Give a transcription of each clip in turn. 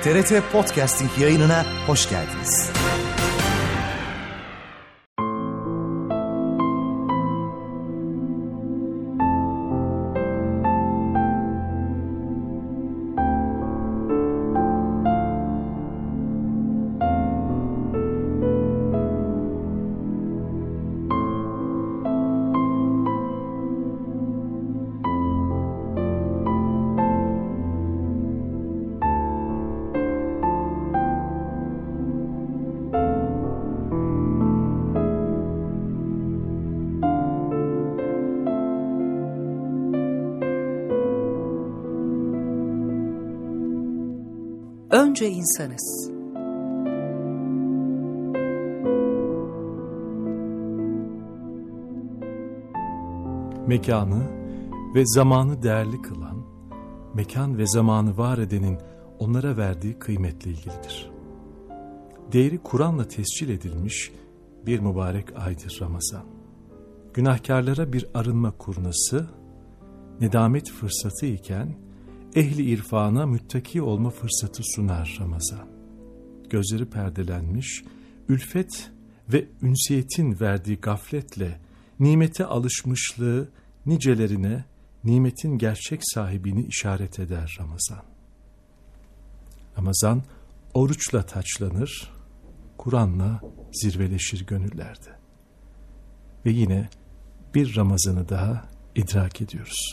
TRT Podcasting yayınına hoş geldiniz. Önce insanız. Mekanı ve zamanı değerli kılan, mekan ve zamanı var edenin onlara verdiği kıymetle ilgilidir. Değeri Kur'an'la tescil edilmiş bir mübarek aydır Ramazan. Günahkarlara bir arınma kurnası, nedamet fırsatı iken, ehli irfana müttaki olma fırsatı sunar Ramazan. Gözleri perdelenmiş, ülfet ve ünsiyetin verdiği gafletle nimete alışmışlığı nicelerine nimetin gerçek sahibini işaret eder Ramazan. Ramazan oruçla taçlanır, Kur'an'la zirveleşir gönüllerde. Ve yine bir Ramazan'ı daha idrak ediyoruz.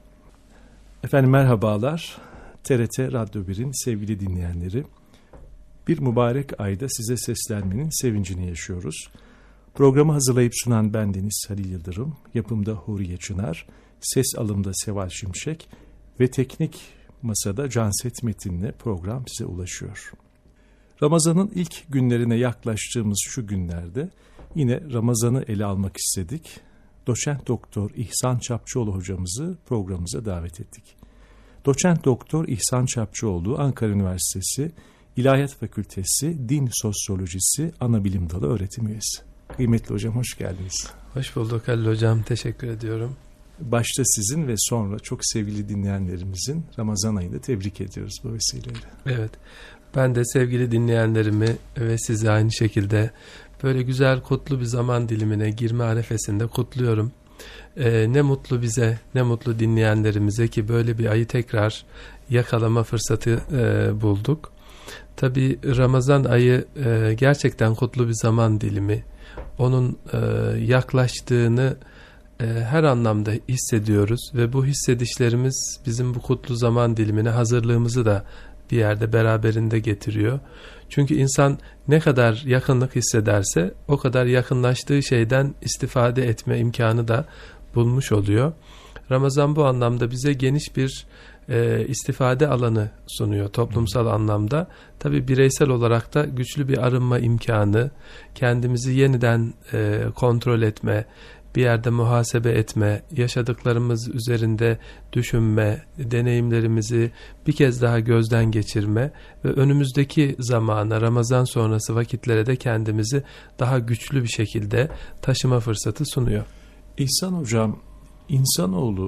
Efendim merhabalar, TRT Radyo 1'in sevgili dinleyenleri. Bir mübarek ayda size seslenmenin sevincini yaşıyoruz. Programı hazırlayıp sunan bendeniz Halil Yıldırım, yapımda Huriye Çınar, ses alımda Seval Şimşek ve teknik masada Canset Metin'le program size ulaşıyor. Ramazan'ın ilk günlerine yaklaştığımız şu günlerde yine Ramazan'ı ele almak istedik. Doçent Doktor İhsan Çapçıoğlu hocamızı programımıza davet ettik. Doçent Doktor İhsan Çapçıoğlu, Ankara Üniversitesi İlahiyat Fakültesi Din Sosyolojisi Anabilim Dalı öğretim üyesi. Kıymetli hocam hoş geldiniz. Hoş bulduk Halil hocam, teşekkür ediyorum. Başta sizin ve sonra çok sevgili dinleyenlerimizin Ramazan ayını tebrik ediyoruz bu vesileyle. Evet, ben de sevgili dinleyenlerimi ve sizi aynı şekilde böyle güzel kutlu bir zaman dilimine girme arefesinde kutluyorum. Ne mutlu bize, ne mutlu dinleyenlerimize ki böyle bir ayı tekrar yakalama fırsatı bulduk. Tabii Ramazan ayı gerçekten kutlu bir zaman dilimi. Onun yaklaştığını her anlamda hissediyoruz ve bu hissedişlerimiz bizim bu kutlu zaman dilimine hazırlığımızı da bir yerde beraberinde getiriyor. Çünkü insan ne kadar yakınlık hissederse o kadar yakınlaştığı şeyden istifade etme imkanı da bulmuş oluyor. Ramazan bu anlamda bize geniş bir istifade alanı sunuyor toplumsal anlamda. Tabii bireysel olarak da güçlü bir arınma imkanı, kendimizi yeniden kontrol etme, bir yerde muhasebe etme, yaşadıklarımız üzerinde düşünme, deneyimlerimizi bir kez daha gözden geçirme ve önümüzdeki zamana, Ramazan sonrası vakitlere de kendimizi daha güçlü bir şekilde taşıma fırsatı sunuyor. İhsan hocam, insanoğlu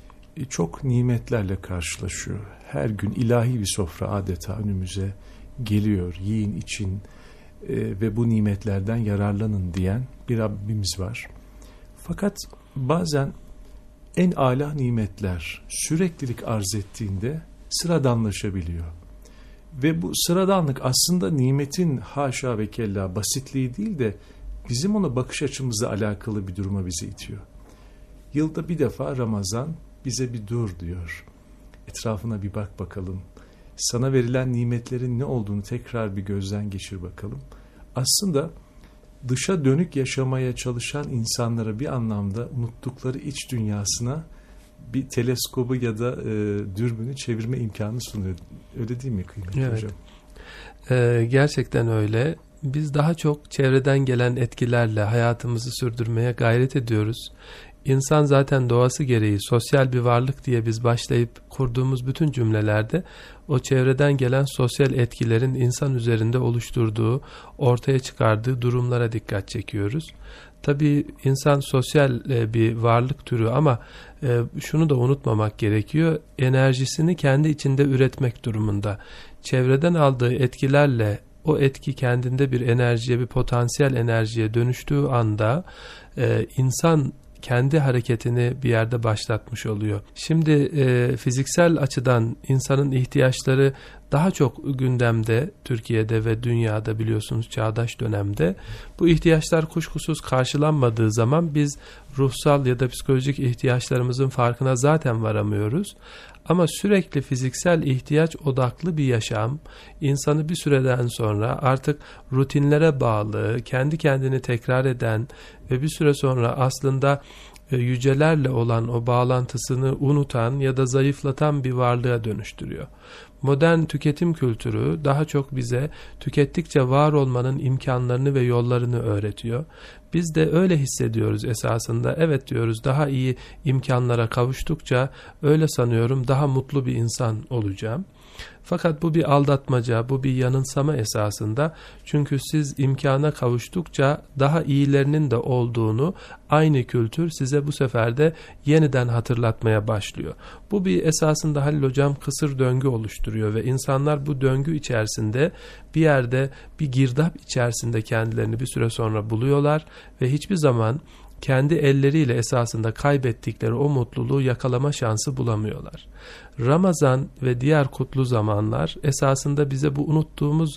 çok nimetlerle karşılaşıyor. Her gün ilahi bir sofra adeta önümüze geliyor. Yiyin için ve bu nimetlerden yararlanın diyen bir Rabbimiz var. Fakat bazen en âlâ nimetler süreklilik arz ettiğinde sıradanlaşabiliyor. Ve bu sıradanlık aslında nimetin haşa ve kella basitliği değil de bizim ona bakış açımızla alakalı bir duruma bizi itiyor. Yılda bir defa Ramazan bize bir dur diyor. Etrafına bir bak bakalım. Sana verilen nimetlerin ne olduğunu tekrar bir gözden geçir bakalım. Aslında dışa dönük yaşamaya çalışan insanlara bir anlamda unuttukları iç dünyasına bir teleskobu ya da dürbünü çevirme imkanı sunuyor. Öyle değil mi kıymetli hocam? Gerçekten öyle. Biz daha çok çevreden gelen etkilerle hayatımızı sürdürmeye gayret ediyoruz. insan zaten doğası gereği sosyal bir varlık diye biz başlayıp kurduğumuz bütün cümlelerde o çevreden gelen sosyal etkilerin insan üzerinde oluşturduğu, ortaya çıkardığı durumlara dikkat çekiyoruz. Tabii insan sosyal bir varlık türü ama şunu da unutmamak gerekiyor. Enerjisini kendi içinde üretmek durumunda. Çevreden aldığı etkilerle o etki kendinde bir enerjiye, bir potansiyel enerjiye dönüştüğü anda insan kendi hareketini bir yerde başlatmış oluyor. Şimdi fiziksel açıdan insanın ihtiyaçları daha çok gündemde, Türkiye'de ve dünyada, biliyorsunuz çağdaş dönemde. Bu ihtiyaçlar kuşkusuz karşılanmadığı zaman biz ruhsal ya da psikolojik ihtiyaçlarımızın farkına zaten varamıyoruz. Ama sürekli fiziksel ihtiyaç odaklı bir yaşam, insanı bir süreden sonra artık rutinlere bağlı, kendi kendini tekrar eden ve bir süre sonra aslında yücelerle olan o bağlantısını unutan ya da zayıflatan bir varlığa dönüştürüyor. Modern tüketim kültürü daha çok bize tükettikçe var olmanın imkanlarını ve yollarını öğretiyor. Biz de öyle hissediyoruz esasında. Evet diyoruz, daha iyi imkanlara kavuştukça öyle sanıyorum daha mutlu bir insan olacağım. Fakat bu bir aldatmaca, bu bir yanılsama esasında. Çünkü siz imkana kavuştukça daha iyilerinin de olduğunu aynı kültür size bu sefer de yeniden hatırlatmaya başlıyor. Bu bir esasında Halil Hocam kısır döngü oluşturuyor ve insanlar bu döngü içerisinde bir yerde bir girdap içerisinde kendilerini bir süre sonra buluyorlar ve hiçbir zaman kendi elleriyle esasında kaybettikleri o mutluluğu yakalama şansı bulamıyorlar. Ramazan ve diğer kutlu zamanlar esasında bize bu unuttuğumuz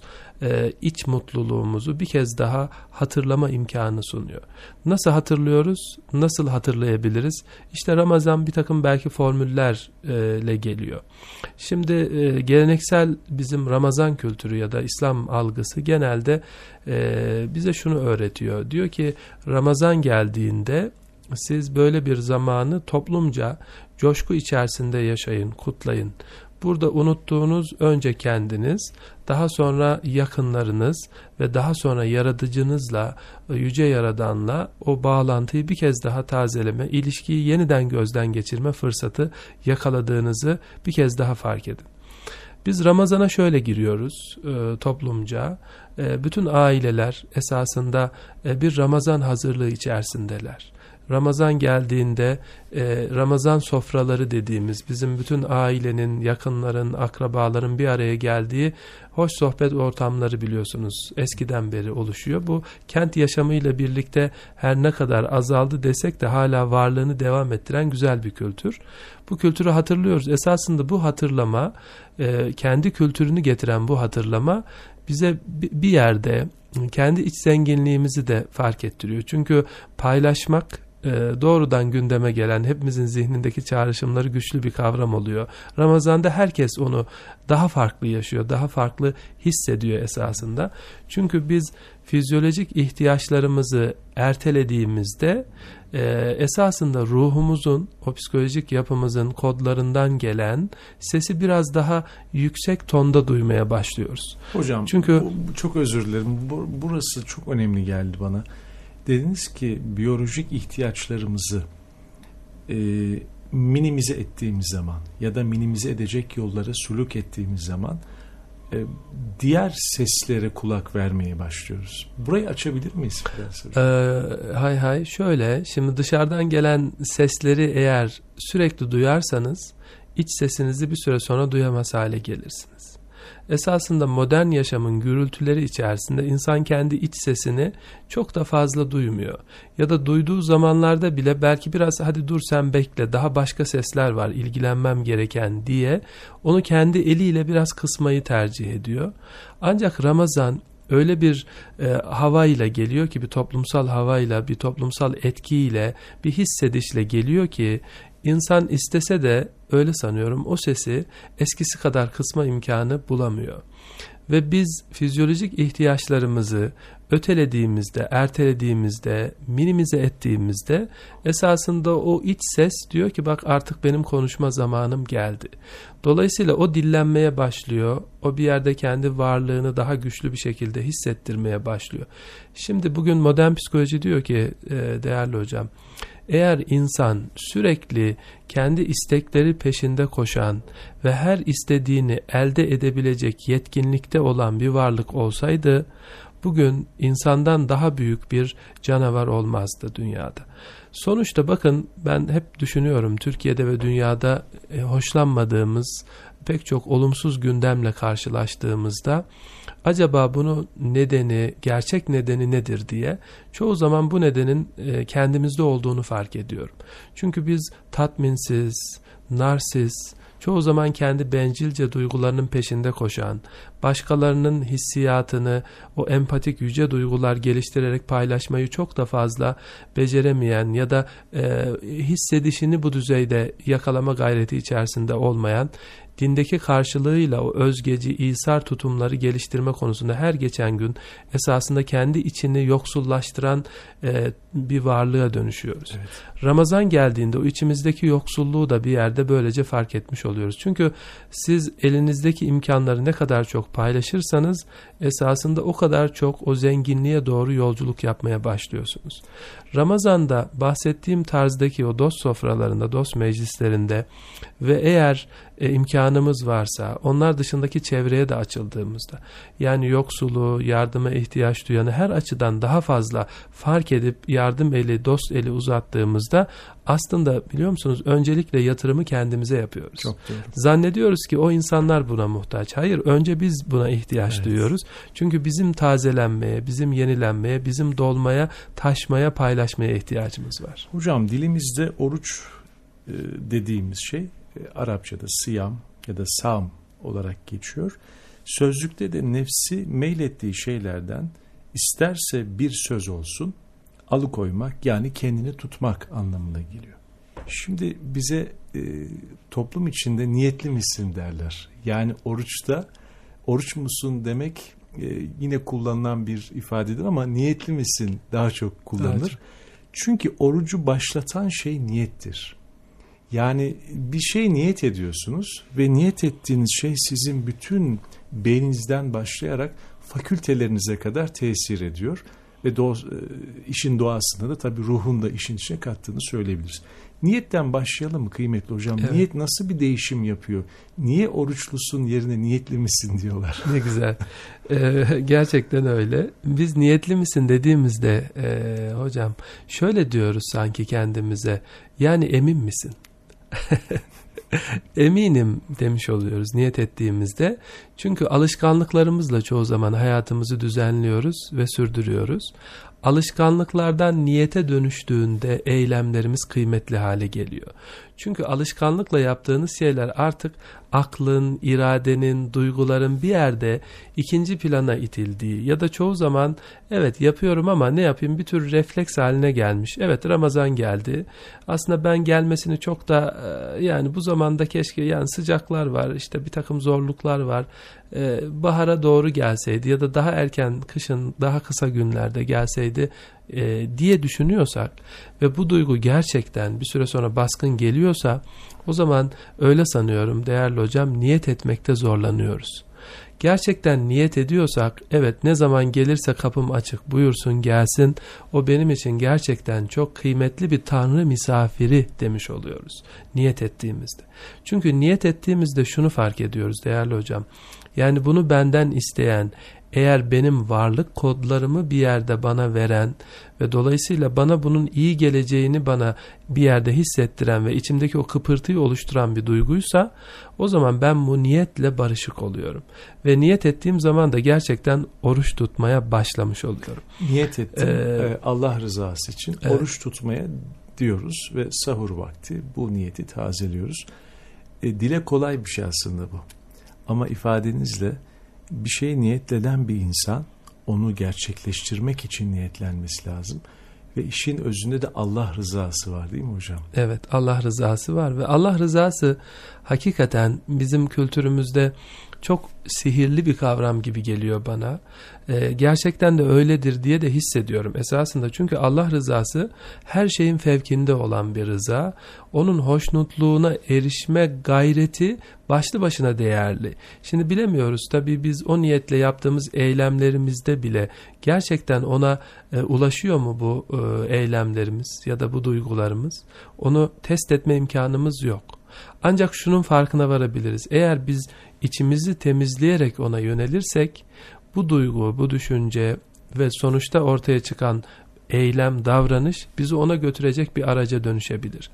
iç mutluluğumuzu bir kez daha hatırlama imkanı sunuyor. Nasıl hatırlıyoruz? Nasıl hatırlayabiliriz? İşte Ramazan bir takım belki formüllerle geliyor. Şimdi geleneksel bizim Ramazan kültürü ya da İslam algısı genelde bize şunu öğretiyor. Diyor ki Ramazan geldiğinde siz böyle bir zamanı toplumca coşku içerisinde yaşayın, kutlayın. Burada unuttuğunuz önce kendiniz, daha sonra yakınlarınız ve daha sonra yaratıcınızla, yüce yaradanla o bağlantıyı bir kez daha tazeleme, ilişkiyi yeniden gözden geçirme fırsatı yakaladığınızı bir kez daha fark edin. Biz Ramazan'a şöyle giriyoruz toplumca. Bütün aileler esasında bir Ramazan hazırlığı içerisindeler. Ramazan geldiğinde Ramazan sofraları dediğimiz bizim bütün ailenin, yakınların, akrabaların bir araya geldiği hoş sohbet ortamları biliyorsunuz eskiden beri oluşuyor. Bu kent yaşamıyla birlikte her ne kadar azaldı desek de hala varlığını devam ettiren güzel bir kültür. Bu kültürü hatırlıyoruz. Esasında bu hatırlama, kendi kültürünü getiren bu hatırlama bize bir yerde kendi iç zenginliğimizi de fark ettiriyor. Çünkü paylaşmak doğrudan gündeme gelen, hepimizin zihnindeki çağrışımları güçlü bir kavram oluyor. Ramazan'da herkes onu daha farklı yaşıyor, daha farklı hissediyor esasında. Çünkü biz fizyolojik ihtiyaçlarımızı ertelediğimizde esasında ruhumuzun, o psikolojik yapımızın kodlarından gelen sesi biraz daha yüksek tonda duymaya başlıyoruz. Hocam, çünkü çok özür dilerim. Burası çok önemli geldi bana. Dediniz ki biyolojik ihtiyaçlarımızı minimize ettiğimiz zaman ya da minimize edecek yollara suluk ettiğimiz zaman diğer seslere kulak vermeye başlıyoruz. Burayı açabilir miyiz? Şöyle, şimdi dışarıdan gelen sesleri eğer sürekli duyarsanız iç sesinizi bir süre sonra duyamaz hale gelirsiniz. Esasında modern yaşamın gürültüleri içerisinde insan kendi iç sesini çok da fazla duymuyor. Ya da duyduğu zamanlarda bile belki biraz hadi dur sen bekle, daha başka sesler var ilgilenmem gereken diye onu kendi eliyle biraz kısmayı tercih ediyor. Ancak Ramazan öyle bir havayla geliyor ki, bir toplumsal havayla, bir toplumsal etkiyle, bir hissedişle geliyor ki İnsan istese de öyle sanıyorum o sesi eskisi kadar kısma imkanı bulamıyor. Ve biz fizyolojik ihtiyaçlarımızı ötelediğimizde, ertelediğimizde, minimize ettiğimizde esasında o iç ses diyor ki bak artık benim konuşma zamanım geldi. Dolayısıyla o dillenmeye başlıyor. O bir yerde kendi varlığını daha güçlü bir şekilde hissettirmeye başlıyor. Şimdi bugün modern psikoloji diyor ki değerli hocam, Eğer insan sürekli kendi istekleri peşinde koşan ve her istediğini elde edebilecek yetkinlikte olan bir varlık olsaydı, bugün insandan daha büyük bir canavar olmazdı dünyada. Sonuçta bakın, ben hep düşünüyorum, Türkiye'de ve dünyada hoşlanmadığımız pek çok olumsuz gündemle karşılaştığımızda acaba bunun nedeni, gerçek nedeni nedir diye çoğu zaman bu nedenin kendimizde olduğunu fark ediyorum. Çünkü biz tatminsiz, narsist, çoğu zaman kendi bencilce duygularının peşinde koşan, başkalarının hissiyatını, o empatik yüce duygular geliştirerek paylaşmayı çok da fazla beceremeyen ya da hissedişini bu düzeyde yakalama gayreti içerisinde olmayan, dindeki karşılığıyla o özgeci, İsar tutumları geliştirme konusunda her geçen gün esasında kendi içini yoksullaştıran bir varlığa dönüşüyoruz. Evet. Ramazan geldiğinde o içimizdeki yoksulluğu da bir yerde böylece fark etmiş oluyoruz. Çünkü siz elinizdeki imkanları ne kadar çok paylaşırsanız esasında o kadar çok o zenginliğe doğru yolculuk yapmaya başlıyorsunuz. Ramazan'da bahsettiğim tarzdaki o dost sofralarında, dost meclislerinde ve eğer imkanımız varsa onlar dışındaki çevreye de açıldığımızda, yani yoksulu, yardıma ihtiyaç duyanı her açıdan daha fazla fark edip yardım eli, dost eli uzattığımızda aslında biliyor musunuz öncelikle yatırımı kendimize yapıyoruz. Çok doğru. Zannediyoruz ki o insanlar buna muhtaç. Hayır, önce biz buna ihtiyaç duyuyoruz. Çünkü bizim tazelenmeye, bizim yenilenmeye, bizim dolmaya, taşmaya, paylaşmaya ihtiyacımız var. Hocam, dilimizde oruç dediğimiz şey Arapçada siyam ya da sam olarak geçiyor. Sözlükte de nefsi meylettiği şeylerden isterse bir söz olsun alıkoymak, yani kendini tutmak anlamına geliyor. Şimdi bize toplum içinde niyetli misin derler. Yani oruçta oruç musun demek yine kullanılan bir ifadedir ama niyetli misin daha çok kullanılır. Evet. Çünkü orucu başlatan şey niyettir. Yani bir şey niyet ediyorsunuz ve niyet ettiğiniz şey sizin bütün beyninizden başlayarak fakültelerinize kadar tesir ediyor. Ve işin doğasında da tabii ruhun da işin içine kattığını söyleyebiliriz. Niyetten başlayalım mı kıymetli hocam? Evet. Niyet nasıl bir değişim yapıyor? Niye oruçlusun yerine niyetli misin diyorlar. Ne güzel. Gerçekten öyle. Biz niyetli misin dediğimizde hocam şöyle diyoruz sanki kendimize. Yani emin misin? Eminim demiş oluyoruz niyet ettiğimizde. Çünkü alışkanlıklarımızla çoğu zaman hayatımızı düzenliyoruz ve sürdürüyoruz. Alışkanlıklardan niyete dönüştüğünde eylemlerimiz kıymetli hale geliyor. Çünkü alışkanlıkla yaptığınız şeyler artık aklın, iradenin, duyguların bir yerde ikinci plana itildiği ya da çoğu zaman evet yapıyorum ama ne yapayım bir tür refleks haline gelmiş. Evet, Ramazan geldi. Aslında ben gelmesini çok da yani bu zamanda keşke, yani sıcaklar var, işte bir takım zorluklar var. Bahara doğru gelseydi ya da daha erken kışın daha kısa günlerde gelseydi diye düşünüyorsak ve bu duygu gerçekten bir süre sonra baskın geliyorsa o zaman öyle sanıyorum değerli hocam, niyet etmekte zorlanıyoruz. Gerçekten niyet ediyorsak evet, ne zaman gelirse kapım açık, buyursun gelsin, o benim için gerçekten çok kıymetli bir Tanrı misafiri demiş oluyoruz niyet ettiğimizde. Çünkü niyet ettiğimizde şunu fark ediyoruz değerli hocam, yani bunu benden isteyen, eğer benim varlık kodlarımı bir yerde bana veren ve dolayısıyla bana bunun iyi geleceğini bana bir yerde hissettiren ve içimdeki o kıpırtıyı oluşturan bir duyguysa o zaman ben bu niyetle barışık oluyorum. Ve niyet ettiğim zaman da gerçekten oruç tutmaya başlamış oluyorum. Niyet ettim Allah rızası için oruç tutmaya diyoruz ve sahur vakti bu niyeti tazeliyoruz. Dile kolay bir şey aslında bu. Ama ifadenizle bir şey niyetlenen bir insan onu gerçekleştirmek için niyetlenmesi lazım. Ve işin özünde de Allah rızası var değil mi hocam? Evet, Allah rızası var ve Allah rızası hakikaten bizim kültürümüzde çok sihirli bir kavram gibi geliyor bana. Gerçekten de öyledir diye de hissediyorum esasında. Çünkü Allah rızası her şeyin fevkinde olan bir rıza. Onun hoşnutluğuna erişme gayreti başlı başına değerli. Şimdi bilemiyoruz tabii, biz o niyetle yaptığımız eylemlerimizde bile gerçekten ona ulaşıyor mu bu eylemlerimiz ya da bu duygularımız? Onu test etme imkanımız yok. Ancak şunun farkına varabiliriz. Eğer biz içimizi temizleyerek ona yönelirsek, bu duygu, bu düşünce ve sonuçta ortaya çıkan eylem, davranış bizi ona götürecek bir araca dönüşebilir.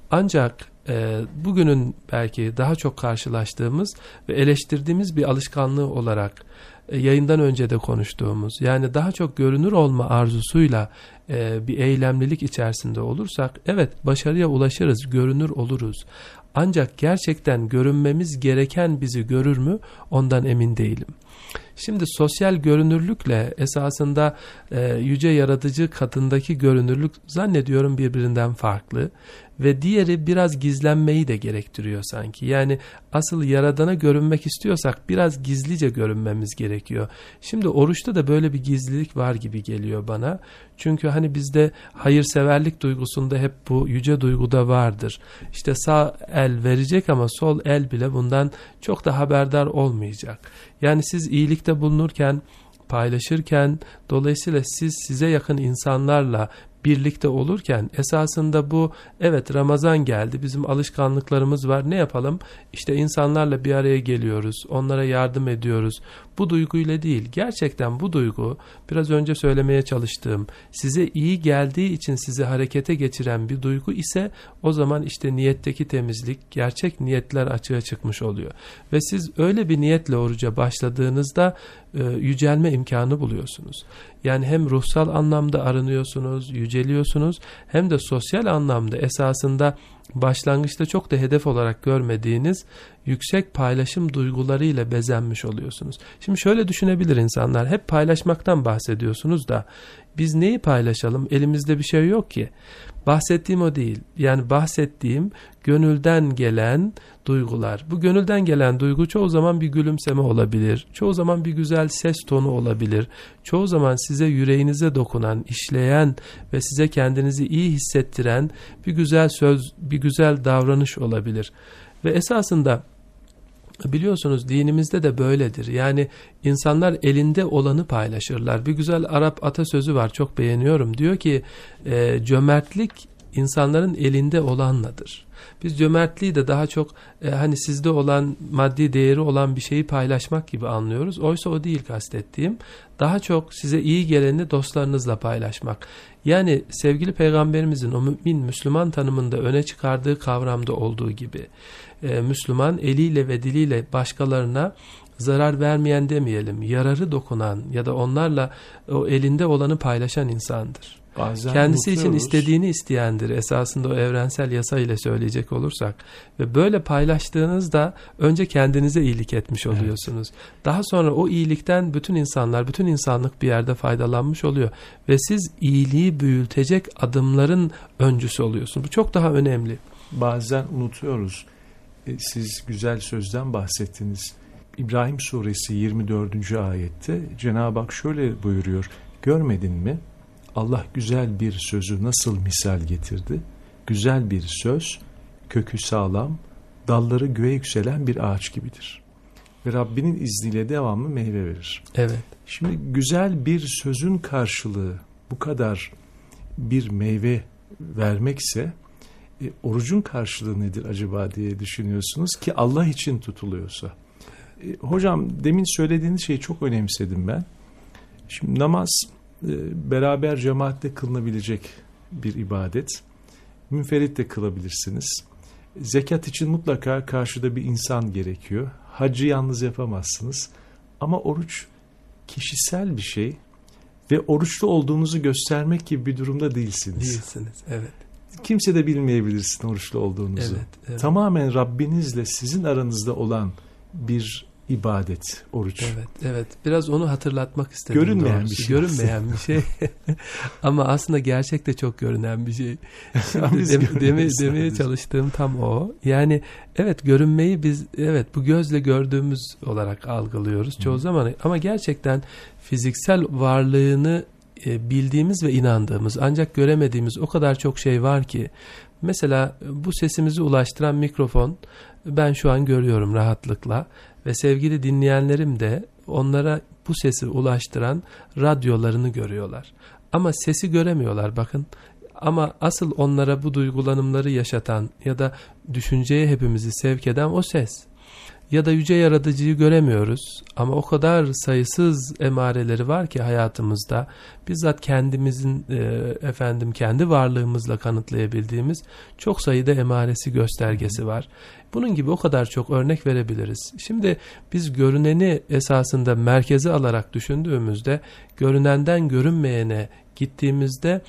Ancak bugünün belki daha çok karşılaştığımız ve eleştirdiğimiz bir alışkanlığı olarak yayından önce de konuştuğumuz, yani daha çok görünür olma arzusuyla bir eylemlilik içerisinde olursak, evet başarıya ulaşırız, görünür oluruz. Ancak gerçekten görünmemiz gereken bizi görür mü? Ondan emin değilim. Şimdi sosyal görünürlükle esasında yüce yaratıcı katındaki görünürlük zannediyorum birbirinden farklı ve diğeri biraz gizlenmeyi de gerektiriyor sanki. Yani asıl yaradana görünmek istiyorsak biraz gizlice görünmemiz gerekiyor. Şimdi oruçta da böyle bir gizlilik var gibi geliyor bana. Çünkü hani bizde hayırseverlik duygusunda hep bu yüce duyguda vardır. İşte sağ el verecek ama sol el bile bundan çok da haberdar olmayacak. Yani siz iyilikte bulunurken, paylaşırken, dolayısıyla siz size yakın insanlarla birlikte olurken esasında bu, evet Ramazan geldi, bizim alışkanlıklarımız var, ne yapalım? İşte insanlarla bir araya geliyoruz, onlara yardım ediyoruz. Bu duyguyla değil, gerçekten bu duygu biraz önce söylemeye çalıştığım, size iyi geldiği için sizi harekete geçiren bir duygu ise o zaman işte niyetteki temizlik, gerçek niyetler açığa çıkmış oluyor. Ve siz öyle bir niyetle oruca başladığınızda yücelme imkanı buluyorsunuz. Yani hem ruhsal anlamda arınıyorsunuz, yüceliyorsunuz, hem de sosyal anlamda esasında başlangıçta çok da hedef olarak görmediğiniz yüksek paylaşım duygularıyla bezenmiş oluyorsunuz. Şimdi şöyle düşünebilir insanlar, hep paylaşmaktan bahsediyorsunuz da biz neyi paylaşalım? Elimizde bir şey yok ki. Bahsettiğim o değil. Yani bahsettiğim gönülden gelen duygular. Bu gönülden gelen duygu çoğu zaman bir gülümseme olabilir. Çoğu zaman bir güzel ses tonu olabilir. Çoğu zaman size yüreğinize dokunan, işleyen ve size kendinizi iyi hissettiren bir güzel söz, bir güzel davranış olabilir. Ve esasında biliyorsunuz dinimizde de böyledir. Yani insanlar elinde olanı paylaşırlar. Bir güzel Arap atasözü var, çok beğeniyorum. Diyor ki cömertlik insanların elinde olanladır. Biz cömertliği de daha çok hani sizde olan, maddi değeri olan bir şeyi paylaşmak gibi anlıyoruz. Oysa o değil kastettiğim. Daha çok size iyi geleni dostlarınızla paylaşmak. Yani sevgili Peygamberimizin o mümin, Müslüman tanımında öne çıkardığı kavramda olduğu gibi Müslüman eliyle ve diliyle başkalarına zarar vermeyen demeyelim, yararı dokunan ya da onlarla o elinde olanı paylaşan insandır. Bazen kendisi için istediğini isteyendir esasında, o evrensel yasa ile söyleyecek olursak. Ve böyle paylaştığınızda önce kendinize iyilik etmiş oluyorsunuz. Evet. Daha sonra o iyilikten bütün insanlar, bütün insanlık bir yerde faydalanmış oluyor. Ve siz iyiliği büyütecek adımların öncüsü oluyorsunuz. Bu çok daha önemli. Bazen unutuyoruz. Siz güzel sözden bahsettiniz. İbrahim suresi 24. ayette Cenab-ı Hak şöyle buyuruyor. Görmedin mi? Allah güzel bir sözü nasıl misal getirdi? Güzel bir söz, kökü sağlam, dalları göğe yükselen bir ağaç gibidir. Ve Rabbinin izniyle devamlı meyve verir. Evet. Şimdi güzel bir sözün karşılığı bu kadar bir meyve vermekse orucun karşılığı nedir acaba diye düşünüyorsunuz ki Allah için tutuluyorsa. Hocam demin söylediğiniz şeyi çok önemsedim ben. Şimdi namaz beraber cemaatle kılınabilecek bir ibadet. Münferit de kılabilirsiniz. Zekat için mutlaka karşıda bir insan gerekiyor. Haccı yalnız yapamazsınız. Ama oruç kişisel bir şey ve oruçlu olduğunuzu göstermek gibi bir durumda değilsiniz. Değilsiniz, evet. Kimse de bilmeyebilirsin oruçlu olduğunuzu. Evet, evet. Tamamen Rabbinizle sizin aranızda olan bir ibadet, oruç. Evet. Biraz onu hatırlatmak istedim. Görünmeyen bir şey. Görünmeyen bir şey. Ama aslında gerçekte çok görünen bir şey. Demeye çalıştığım tam o. Yani evet, görünmeyi biz bu gözle gördüğümüz olarak algılıyoruz çoğu zaman. Ama gerçekten fiziksel varlığını bildiğimiz ve inandığımız, ancak göremediğimiz o kadar çok şey var ki. Mesela bu sesimizi ulaştıran mikrofon ben şu an görüyorum rahatlıkla ve sevgili dinleyenlerim de onlara bu sesi ulaştıran radyolarını görüyorlar. Ama sesi göremiyorlar, bakın. Ama asıl onlara bu duygulanımları yaşatan ya da düşünceye hepimizi sevk eden o ses. Ya da yüce yaratıcıyı göremiyoruz ama o kadar sayısız emareleri var ki hayatımızda, bizzat kendimizin kendi varlığımızla kanıtlayabildiğimiz çok sayıda emaresi, göstergesi var. Bunun gibi o kadar çok örnek verebiliriz. Şimdi biz görüneni esasında merkeze alarak düşündüğümüzde, görünenden görünmeyene gittiğimizde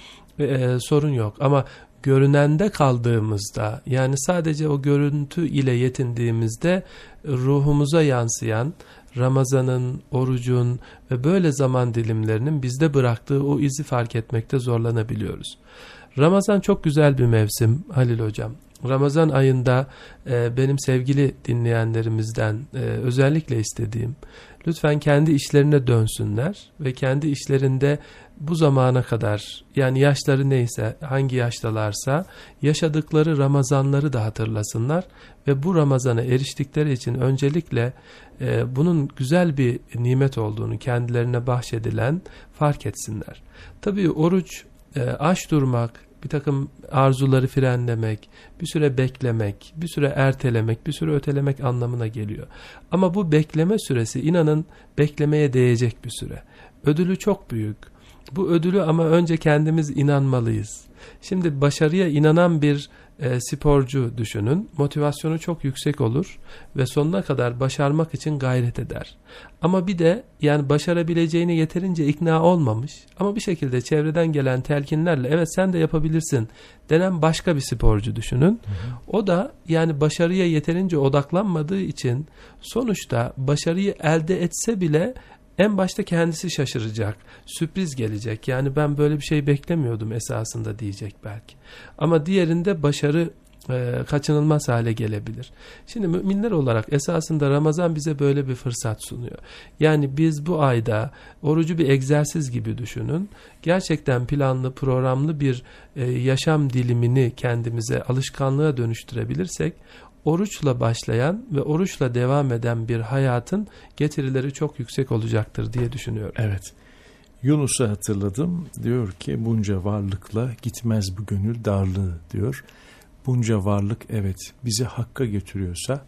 sorun yok. Ama görünende kaldığımızda, yani sadece o görüntü ile yetindiğimizde ruhumuza yansıyan Ramazan'ın, orucun ve böyle zaman dilimlerinin bizde bıraktığı o izi fark etmekte zorlanabiliyoruz. Ramazan çok güzel bir mevsim Halil Hocam. Ramazan ayında benim sevgili dinleyenlerimizden özellikle istediğim, lütfen kendi işlerine dönsünler ve kendi işlerinde bu zamana kadar, yani yaşları neyse, hangi yaştalarsa yaşadıkları Ramazanları da hatırlasınlar ve bu Ramazan'a eriştikleri için öncelikle bunun güzel bir nimet olduğunu kendilerine bahşedilen fark etsinler. Tabii oruç, aç durmak, bir takım arzuları frenlemek, bir süre beklemek, bir süre ertelemek, bir süre ötelemek anlamına geliyor. Ama bu bekleme süresi, inanın, beklemeye değecek bir süre. Ödülü çok büyük. Bu ödülü ama önce kendimiz inanmalıyız. Şimdi başarıya inanan bir sporcu düşünün. Motivasyonu çok yüksek olur ve sonuna kadar başarmak için gayret eder. Ama bir de yani başarabileceğine yeterince ikna olmamış ama bir şekilde çevreden gelen telkinlerle evet sen de yapabilirsin denen başka bir sporcu düşünün. O da yani başarıya yeterince odaklanmadığı için sonuçta başarıyı elde etse bile en başta kendisi şaşıracak, sürpriz gelecek. Yani ben böyle bir şey beklemiyordum esasında diyecek belki. Ama diğerinde başarı kaçınılmaz hale gelebilir. Şimdi müminler olarak esasında Ramazan bize böyle bir fırsat sunuyor. Yani biz bu ayda orucu bir egzersiz gibi düşünün. Gerçekten planlı, programlı bir yaşam dilimini kendimize alışkanlığa dönüştürebilirsek, oruçla başlayan ve oruçla devam eden bir hayatın getirileri çok yüksek olacaktır diye düşünüyorum. Evet. Yunus'u hatırladım. Diyor ki bunca varlıkla gitmez bu gönül darlığı diyor. Bunca varlık evet bizi Hakk'a götürüyorsa,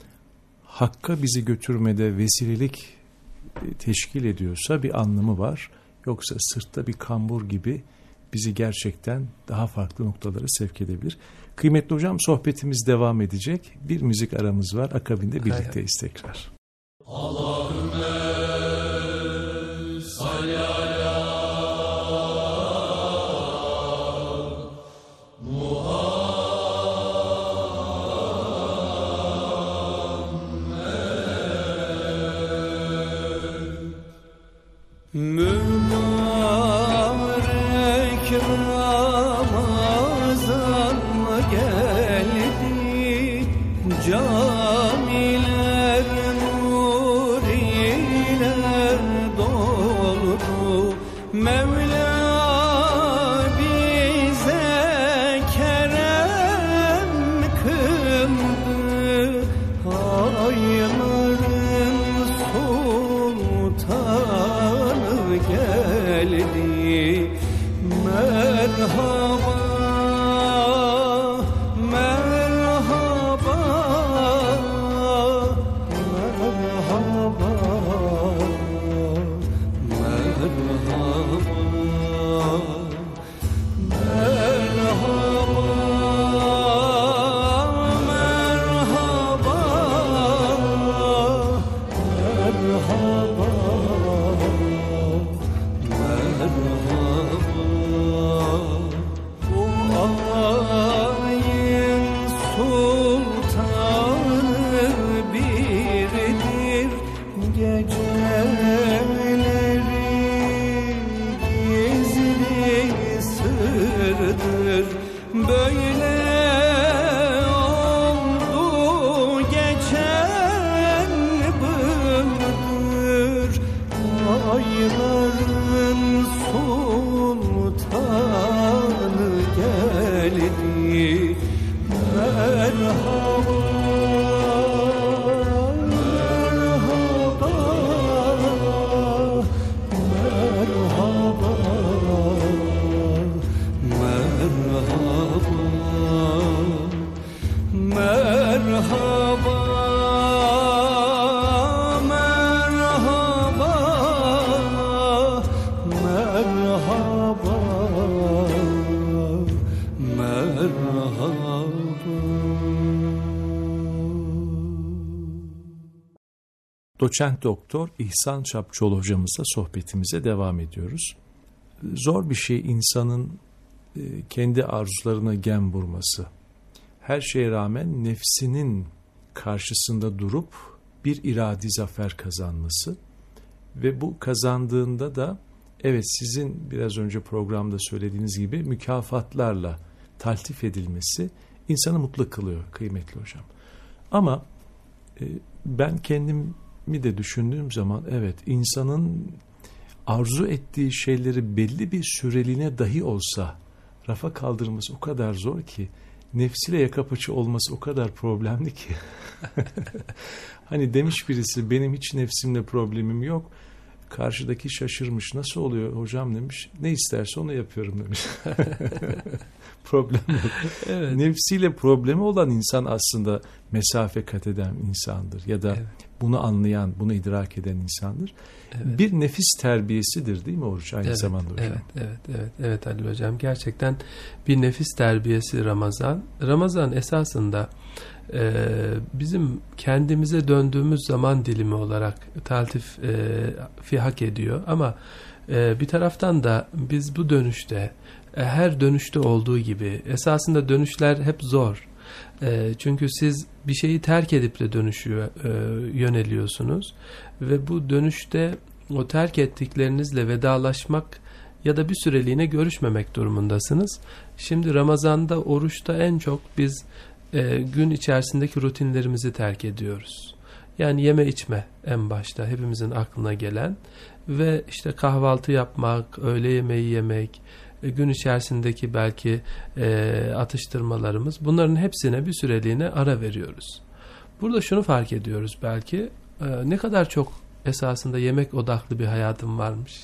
Hakk'a bizi götürmede vesilelik teşkil ediyorsa bir anlamı var. Yoksa sırtta bir kambur gibi bizi gerçekten daha farklı noktalara sevk edebilir. Kıymetli hocam, sohbetimiz devam edecek. Bir müzik aramız var. Akabinde birlikteyiz tekrar. Allahümme salli ala Muhammed. Mübarek Ramazan geldi, camiler nur ile doldu. Mevla bize kerem kıldı, ayların sultanı geldi. Merhaba, merhaba, merhaba, merhaba, ayın sultanı birdir, Doçent Doktor İhsan Çapçıoğlu hocamızla sohbetimize devam ediyoruz. Zor bir şey insanın kendi arzularına gem vurması. Her şeye rağmen nefsinin karşısında durup bir iradi zafer kazanması ve bu kazandığında da evet sizin biraz önce programda söylediğiniz gibi mükafatlarla taltif edilmesi insanı mutlu kılıyor kıymetli hocam. Ama ben kendimi de düşündüğüm zaman evet insanın arzu ettiği şeyleri belli bir süreliğine dahi olsa rafa kaldırması o kadar zor ki, nefsiyle yaka paça olması o kadar problemli ki. Hani demiş birisi, benim hiç nefsimle problemim yok. Karşıdaki şaşırmış, nasıl oluyor hocam demiş. Ne isterse onu yapıyorum demiş. Problem yok. Evet. Nefsiyle problemi olan insan aslında mesafe kat eden insandır. Ya da bunu anlayan, bunu idrak eden insandır. Evet. Bir nefis terbiyesidir değil mi oruç aynı zamanda hocam? Evet Halil hocam. Gerçekten bir nefis terbiyesi Ramazan. Ramazan esasında bizim kendimize döndüğümüz zaman dilimi olarak taltifi hak ediyor. Ama bir taraftan da biz bu dönüşte, her dönüşte olduğu gibi, esasında dönüşler hep zor. Çünkü siz bir şeyi terk edip de yöneliyorsunuz ve bu dönüşte o terk ettiklerinizle vedalaşmak ya da bir süreliğine görüşmemek durumundasınız. Şimdi Ramazan'da, oruçta en çok biz gün içerisindeki rutinlerimizi terk ediyoruz. Yani yeme içme en başta hepimizin aklına gelen ve işte kahvaltı yapmak, öğle yemeği yemek, gün içerisindeki belki atıştırmalarımız, bunların hepsine bir süreliğine ara veriyoruz. Burada şunu fark ediyoruz belki, ne kadar çok esasında yemek odaklı bir hayatım varmış.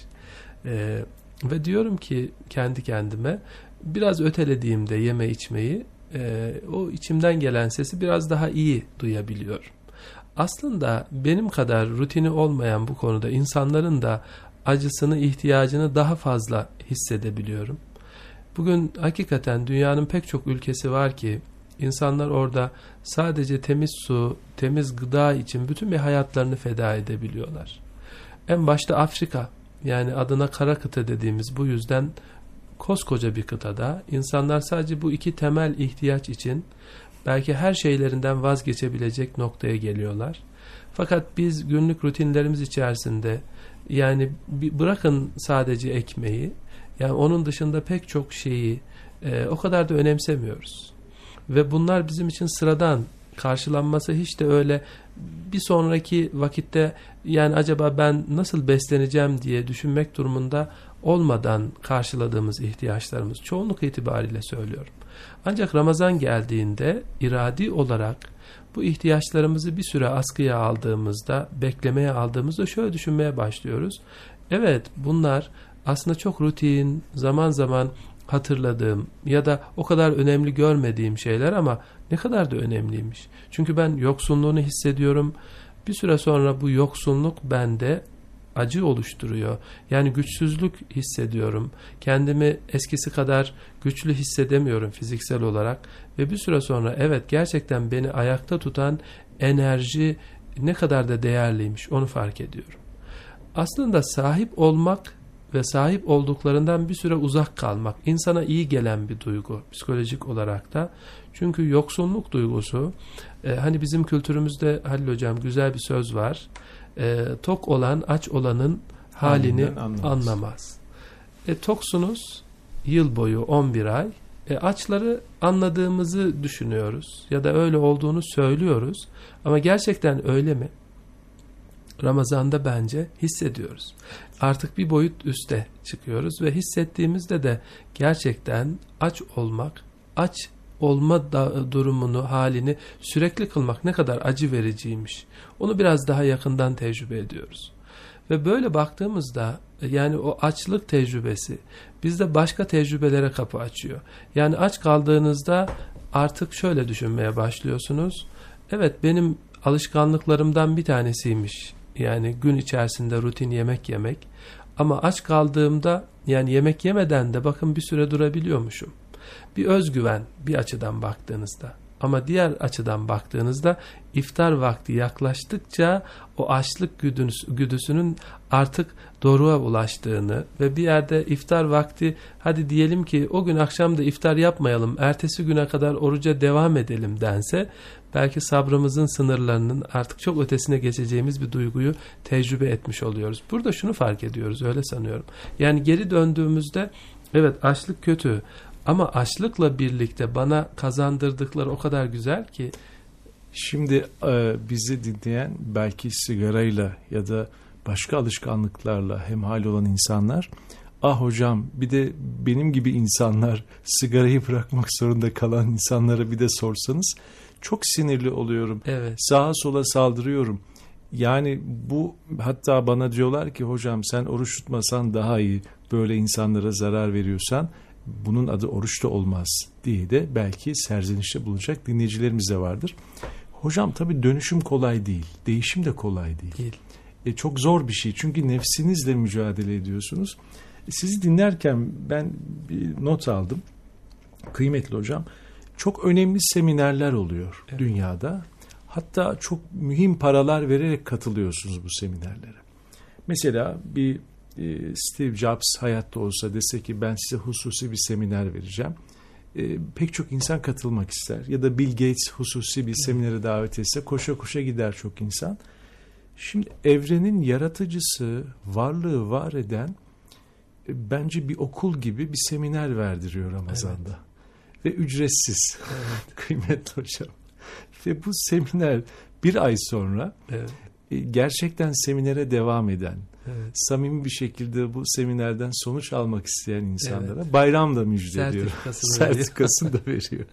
Ve diyorum ki kendi kendime, biraz ötelediğimde yeme içmeyi, o içimden gelen sesi biraz daha iyi duyabiliyorum. Aslında benim kadar rutini olmayan bu konuda insanların da acısını, ihtiyacını daha fazla hissedebiliyorum. Bugün hakikaten dünyanın pek çok ülkesi var ki insanlar orada sadece temiz su, temiz gıda için bütün bir hayatlarını feda edebiliyorlar. En başta Afrika, yani adına kara kıta dediğimiz bu yüzden koskoca bir kıtada insanlar sadece bu iki temel ihtiyaç için belki her şeylerinden vazgeçebilecek noktaya geliyorlar. Fakat biz günlük rutinlerimiz içerisinde, yani bırakın sadece ekmeği, yani onun dışında pek çok şeyi o kadar da önemsemiyoruz. Ve bunlar bizim için sıradan, karşılanması hiç de öyle bir sonraki vakitte yani acaba ben nasıl besleneceğim diye düşünmek durumunda olmadan karşıladığımız ihtiyaçlarımız, çoğunluk itibariyle söylüyorum. Ancak Ramazan geldiğinde iradi olarak bu ihtiyaçlarımızı bir süre askıya aldığımızda, beklemeye aldığımızda şöyle düşünmeye başlıyoruz. Evet, bunlar aslında çok rutin, zaman zaman hatırladığım ya da o kadar önemli görmediğim şeyler ama ne kadar da önemliymiş. Çünkü ben yoksunluğunu hissediyorum. Bir süre sonra bu yoksunluk bende acı oluşturuyor. Yani güçsüzlük hissediyorum. Kendimi eskisi kadar güçlü hissedemiyorum fiziksel olarak. Ve bir süre sonra evet, gerçekten beni ayakta tutan enerji ne kadar da değerliymiş, onu fark ediyorum. Aslında sahip olmak ve sahip olduklarından bir süre uzak kalmak insana iyi gelen bir duygu psikolojik olarak da. Çünkü yoksunluk duygusu, hani bizim kültürümüzde Halil hocam güzel bir söz var. Tok olan aç olanın halini anlamaz. Toksunuz yıl boyu 11 ay. Açları anladığımızı düşünüyoruz ya da öyle olduğunu söylüyoruz. Ama gerçekten öyle mi? Ramazan'da bence hissediyoruz. Artık bir boyut üste çıkıyoruz ve hissettiğimizde de gerçekten aç olmak, aç olma durumunu, halini sürekli kılmak ne kadar acı vericiymiş. Onu biraz daha yakından tecrübe ediyoruz. Ve böyle baktığımızda yani o açlık tecrübesi bizde başka tecrübelere kapı açıyor. Yani aç kaldığınızda artık şöyle düşünmeye başlıyorsunuz. Evet, benim alışkanlıklarımdan bir tanesiymiş. Yani gün içerisinde rutin yemek yemek. Ama aç kaldığımda yani yemek yemeden de bakın bir süre durabiliyormuşum. Bir özgüven bir açıdan baktığınızda. Ama diğer açıdan baktığınızda iftar vakti yaklaştıkça o açlık güdüsünün artık doruğa ulaştığını ve bir yerde iftar vakti, hadi diyelim ki o gün akşam da iftar yapmayalım, ertesi güne kadar oruca devam edelim dense, belki sabrımızın sınırlarının artık çok ötesine geçeceğimiz bir duyguyu tecrübe etmiş oluyoruz. Burada şunu fark ediyoruz, öyle sanıyorum. Yani geri döndüğümüzde evet açlık kötü ama açlıkla birlikte bana kazandırdıkları o kadar güzel ki. Şimdi bizi dinleyen belki sigarayla ya da başka alışkanlıklarla hemhal olan insanlar, ah hocam bir de benim gibi insanlar, sigarayı bırakmak zorunda kalan insanlara bir de sorsanız çok sinirli oluyorum. Evet. Sağa sola saldırıyorum. Yani bu, hatta bana diyorlar ki hocam sen oruç tutmasan daha iyi, böyle insanlara zarar veriyorsan bunun adı oruç da olmaz diye de belki serzenişte bulacak dinleyicilerimiz de vardır. Hocam tabii dönüşüm kolay değil, değişim de kolay değil. Çok zor bir şey çünkü nefsinizle mücadele ediyorsunuz. Sizi dinlerken ben bir not aldım. Kıymetli hocam, çok önemli seminerler oluyor dünyada. Hatta çok mühim paralar vererek katılıyorsunuz bu seminerlere. Mesela bir Steve Jobs hayatta olsa dese ki ben size hususi bir seminer vereceğim. Pek çok insan katılmak ister. Ya da Bill Gates hususi bir seminere davet etse koşa koşa gider çok insan. Şimdi evrenin yaratıcısı, varlığı var eden bence bir okul gibi bir seminer verdiriyor Ramazan'da. Evet. Ve ücretsiz. Evet. Kıymetli hocam. Ve bu seminer bir ay sonra gerçekten seminere devam eden, samimi bir şekilde bu seminerden sonuç almak isteyen insanlara bayram da müjdeliyor. Sertifikasını da veriyor.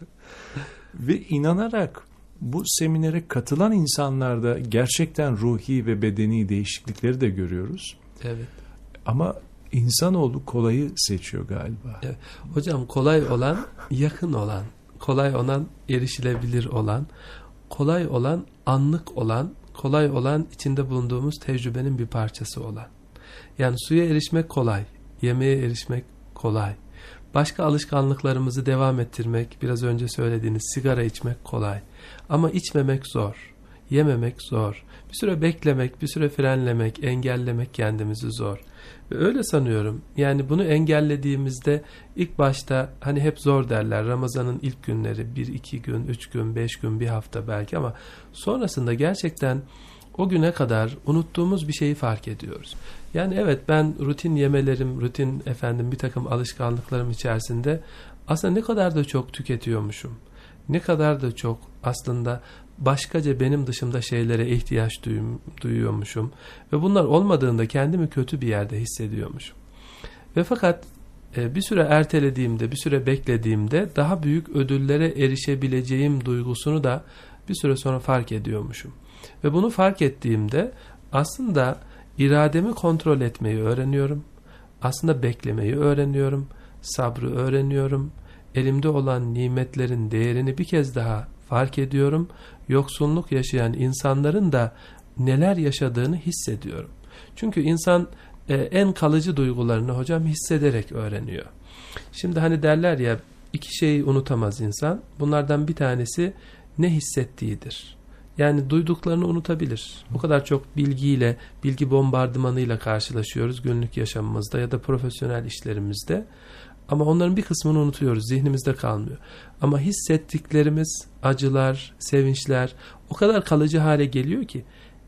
Ve inanarak bu seminere katılan insanlarda gerçekten ruhi ve bedeni değişiklikleri de görüyoruz. Evet. Ama insanoğlu kolayı seçiyor galiba. Evet. Hocam kolay olan, yakın olan, kolay olan, erişilebilir olan, kolay olan, anlık olan, kolay olan, içinde bulunduğumuz tecrübenin bir parçası olan. Yani suya erişmek kolay, yemeğe erişmek kolay. Başka alışkanlıklarımızı devam ettirmek, biraz önce söylediğiniz sigara içmek kolay. Ama içmemek zor, yememek zor. Bir süre beklemek, bir süre frenlemek, engellemek kendimizi zor. Ve öyle sanıyorum. Yani bunu engellediğimizde ilk başta hani hep zor derler. Ramazan'ın ilk günleri 1-2 gün, 3 gün, 5 gün, bir hafta belki ama sonrasında gerçekten o güne kadar unuttuğumuz bir şeyi fark ediyoruz. Yani evet ben rutin yemelerim, rutin bir takım alışkanlıklarım içerisinde aslında ne kadar da çok tüketiyormuşum. Ne kadar da çok aslında başkaca benim dışımda şeylere ihtiyaç duyuyormuşum. Ve bunlar olmadığında kendimi kötü bir yerde hissediyormuşum. Ve fakat bir süre ertelediğimde, bir süre beklediğimde daha büyük ödüllere erişebileceğim duygusunu da bir süre sonra fark ediyormuşum. Ve bunu fark ettiğimde aslında irademi kontrol etmeyi öğreniyorum. Aslında beklemeyi öğreniyorum. Sabrı öğreniyorum. Elimde olan nimetlerin değerini bir kez daha fark ediyorum. Yoksunluk yaşayan insanların da neler yaşadığını hissediyorum. Çünkü insan en kalıcı duygularını hocam hissederek öğreniyor. Şimdi hani derler ya, iki şeyi unutamaz insan. Bunlardan bir tanesi ne hissettiğidir. Yani duyduklarını unutabilir. O kadar çok bilgiyle, bilgi bombardımanıyla karşılaşıyoruz günlük yaşamımızda ya da profesyonel işlerimizde. Ama onların bir kısmını unutuyoruz, zihnimizde kalmıyor. Ama hissettiklerimiz, acılar, sevinçler o kadar kalıcı hale geliyor ki,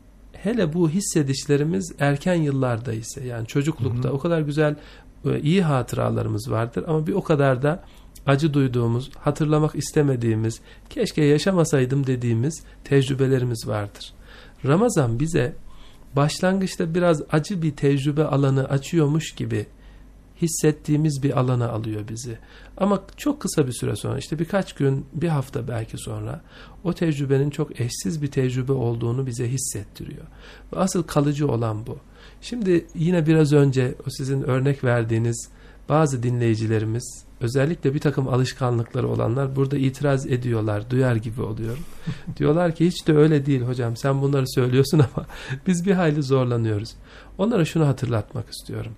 hele bu hissedişlerimiz erken yıllarda ise, yani çocuklukta o kadar güzel, iyi hatıralarımız vardır ama bir o kadar da acı duyduğumuz, hatırlamak istemediğimiz, keşke yaşamasaydım dediğimiz tecrübelerimiz vardır. Ramazan bize başlangıçta biraz acı bir tecrübe alanı açıyormuş gibi hissettiğimiz bir alana alıyor bizi. Ama çok kısa bir süre sonra, işte birkaç gün, bir hafta belki sonra o tecrübenin çok eşsiz bir tecrübe olduğunu bize hissettiriyor. Ve asıl kalıcı olan bu. Şimdi yine biraz önce o sizin örnek verdiğiniz bazı dinleyicilerimiz, özellikle bir takım alışkanlıkları olanlar burada itiraz ediyorlar, duyar gibi oluyorum. Diyorlar ki hiç de öyle değil hocam, sen bunları söylüyorsun ama biz bir hayli zorlanıyoruz. Onlara şunu hatırlatmak istiyorum.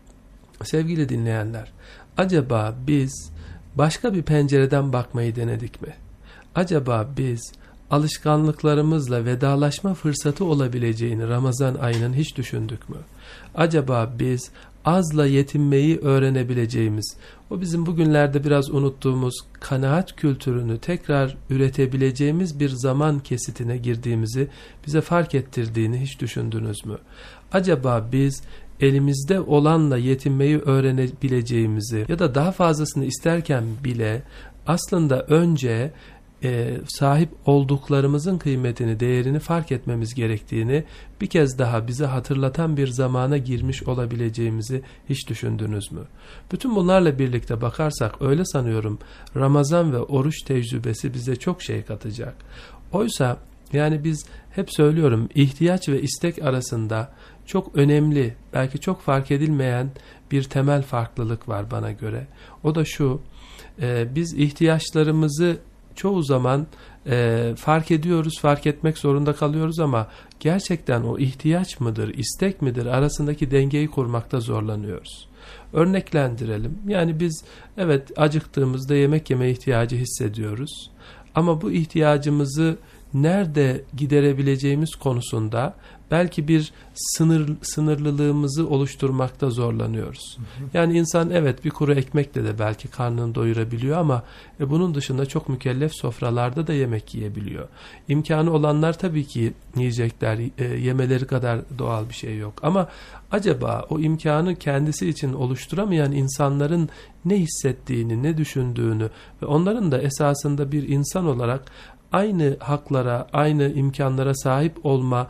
Sevgili dinleyenler, acaba biz başka bir pencereden bakmayı denedik mi? acaba biz alışkanlıklarımızla vedalaşma fırsatı olabileceğini Ramazan ayının hiç düşündük mü? Acaba biz azla yetinmeyi öğrenebileceğimiz, o bizim bugünlerde biraz unuttuğumuz kanaat kültürünü tekrar üretebileceğimiz bir zaman kesitine girdiğimizi bize fark ettirdiğini hiç düşündünüz mü? Acaba biz elimizde olanla yetinmeyi öğrenebileceğimizi ya da daha fazlasını isterken bile aslında önce sahip olduklarımızın kıymetini, değerini fark etmemiz gerektiğini bir kez daha bize hatırlatan bir zamana girmiş olabileceğimizi hiç düşündünüz mü? Bütün bunlarla birlikte bakarsak öyle sanıyorum Ramazan ve oruç tecrübesi bize çok şey katacak. Oysa yani biz hep söylüyorum, ihtiyaç ve istek arasında çok önemli, belki çok fark edilmeyen bir temel farklılık var bana göre. O da şu, biz ihtiyaçlarımızı çoğu zaman fark ediyoruz, fark etmek zorunda kalıyoruz ama gerçekten o ihtiyaç mıdır, istek midir arasındaki dengeyi kurmakta zorlanıyoruz. Örneklendirelim. Yani biz evet acıktığımızda yemek yeme ihtiyacı hissediyoruz. Ama bu ihtiyacımızı nerede giderebileceğimiz konusunda belki bir sınırlılığımızı oluşturmakta zorlanıyoruz. Yani insan evet bir kuru ekmekle de belki karnını doyurabiliyor ama bunun dışında çok mükellef sofralarda da yemek yiyebiliyor. İmkanı olanlar tabii ki yiyecekler, yemeleri kadar doğal bir şey yok. Ama acaba o imkanı kendisi için oluşturamayan insanların ne hissettiğini, ne düşündüğünü ve onların da esasında bir insan olarak aynı haklara, aynı imkanlara sahip olma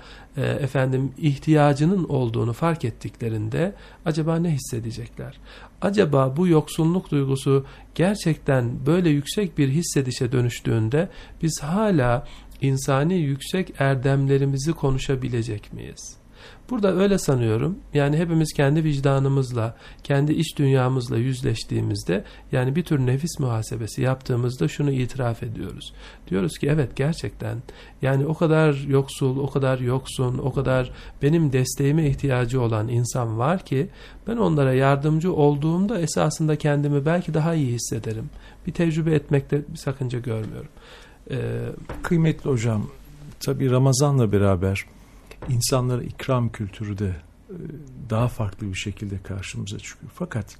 ihtiyacının olduğunu fark ettiklerinde acaba ne hissedecekler? Acaba bu yoksunluk duygusu gerçekten böyle yüksek bir hissedişe dönüştüğünde biz hala insani yüksek erdemlerimizi konuşabilecek miyiz? Burada öyle sanıyorum, yani hepimiz kendi vicdanımızla, kendi iç dünyamızla yüzleştiğimizde, yani bir tür nefis muhasebesi yaptığımızda şunu itiraf ediyoruz. Diyoruz ki evet gerçekten, yani o kadar yoksul, o kadar yoksun, o kadar benim desteğime ihtiyacı olan insan var ki, ben onlara yardımcı olduğumda esasında kendimi belki daha iyi hissederim. Bir tecrübe etmekte bir sakınca görmüyorum. Kıymetli hocam, tabii Ramazan'la beraber İnsanlara ikram kültürü de daha farklı bir şekilde karşımıza çıkıyor. Fakat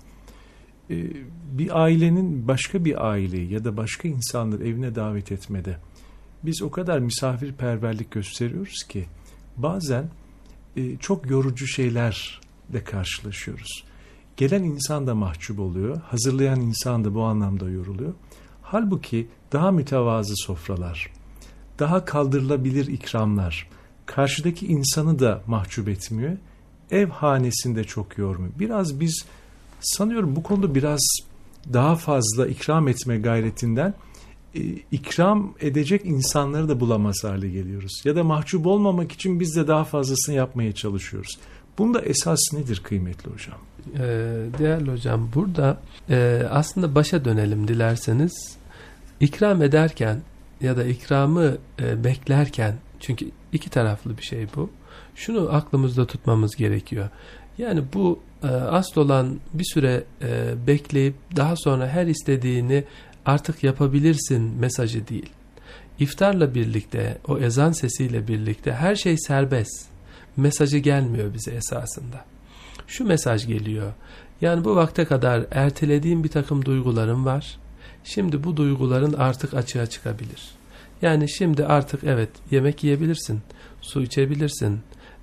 bir ailenin başka bir aileyi ya da başka insanları evine davet etmede biz o kadar misafirperverlik gösteriyoruz ki bazen çok yorucu şeylerle karşılaşıyoruz. Gelen insan da mahcup oluyor, hazırlayan insan da bu anlamda yoruluyor. Halbuki daha mütevazı sofralar, daha kaldırılabilir ikramlar, karşıdaki insanı da mahcup etmiyor. Ev hanesinde çok yormuyor. Biraz biz sanıyorum bu konuda biraz daha fazla ikram etme gayretinden ikram edecek insanları da bulamaz hale geliyoruz. Ya da mahcup olmamak için biz de daha fazlasını yapmaya çalışıyoruz. Bunda esas nedir kıymetli hocam? Değerli hocam, burada aslında başa dönelim dilerseniz. İkram ederken ya da ikramı beklerken, çünkü iki taraflı bir şey bu. Şunu aklımızda tutmamız gerekiyor. Yani bu asıl olan bir süre bekleyip daha sonra her istediğini artık yapabilirsin mesajı değil. İftarla birlikte, o ezan sesiyle birlikte her şey serbest mesajı gelmiyor bize esasında. Şu mesaj geliyor. Yani bu vakte kadar ertelediğim bir takım duygularım var. Şimdi bu duyguların artık açığa çıkabilir. Yani şimdi artık evet yemek yiyebilirsin, su içebilirsin,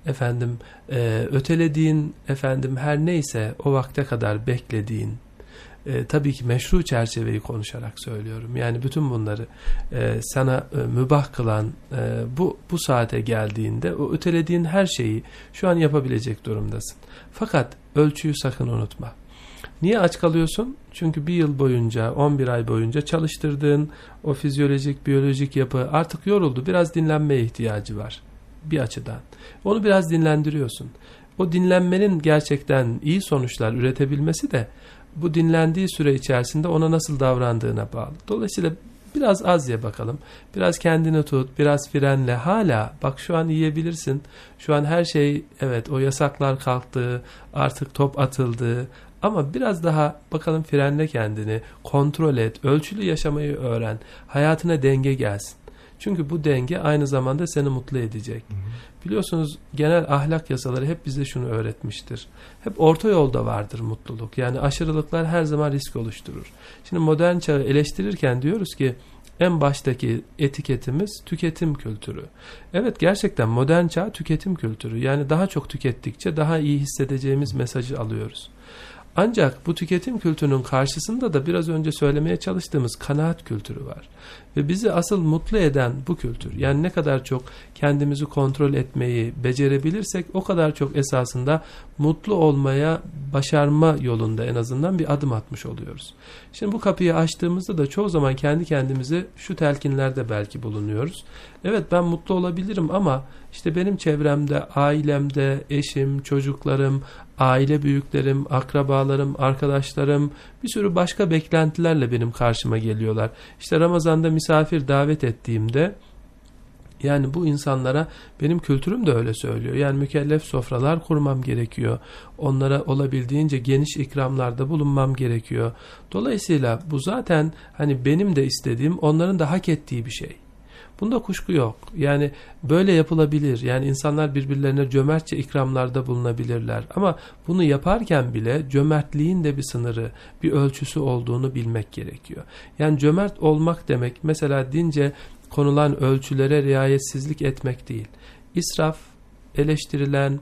ötelediğin her neyse o vakte kadar beklediğin, tabii ki meşru çerçeveyi konuşarak söylüyorum. Yani bütün bunları sana mübah kılan bu saate geldiğinde o ötelediğin her şeyi şu an yapabilecek durumdasın. Fakat ölçüyü sakın unutma. Niye aç kalıyorsun? Çünkü bir yıl boyunca, 11 ay boyunca çalıştırdığın o fizyolojik, biyolojik yapı artık yoruldu. Biraz dinlenmeye ihtiyacı var bir açıdan. Onu biraz dinlendiriyorsun. O dinlenmenin gerçekten iyi sonuçlar üretebilmesi de bu dinlendiği süre içerisinde ona nasıl davrandığına bağlı. Dolayısıyla biraz az ye bakalım. Biraz kendini tut, biraz frenle. Hala bak şu an yiyebilirsin. Şu an her şey, evet o yasaklar kalktı, artık top atıldı. Ama biraz daha bakalım, frenle kendini, kontrol et, ölçülü yaşamayı öğren, hayatına denge gelsin. Çünkü bu denge aynı zamanda seni mutlu edecek. Biliyorsunuz genel ahlak yasaları hep bize şunu öğretmiştir. Hep orta yolda vardır mutluluk. Yani aşırılıklar her zaman risk oluşturur. Şimdi modern çağı eleştirirken diyoruz ki en baştaki etiketimiz tüketim kültürü. Evet, gerçekten modern çağ tüketim kültürü. Yani daha çok tükettikçe daha iyi hissedeceğimiz mesajı alıyoruz. Ancak bu tüketim kültürünün karşısında da biraz önce söylemeye çalıştığımız kanaat kültürü var. Ve bizi asıl mutlu eden bu kültür. Yani ne kadar çok kendimizi kontrol etmeyi becerebilirsek o kadar çok esasında mutlu olmaya başarma yolunda en azından bir adım atmış oluyoruz. Şimdi bu kapıyı açtığımızda da çoğu zaman kendi kendimize şu telkinlerde belki bulunuyoruz. Evet, ben mutlu olabilirim ama işte benim çevremde, ailemde, eşim, çocuklarım, aile büyüklerim, akrabalarım, arkadaşlarım bir sürü başka beklentilerle benim karşıma geliyorlar. İşte Ramazan'da misafir davet ettiğimde yani bu insanlara benim kültürüm de öyle söylüyor. Yani mükellef sofralar kurmam gerekiyor. Onlara olabildiğince geniş ikramlarda bulunmam gerekiyor. Dolayısıyla bu zaten hani benim de istediğim, onların da hak ettiği bir şey. Bunda kuşku yok. Yani böyle yapılabilir. Yani insanlar birbirlerine cömertçe ikramlarda bulunabilirler. Ama bunu yaparken bile cömertliğin de bir sınırı, bir ölçüsü olduğunu bilmek gerekiyor. Yani cömert olmak demek mesela dince konulan ölçülere riayetsizlik etmek değil. İsraf, eleştirilen,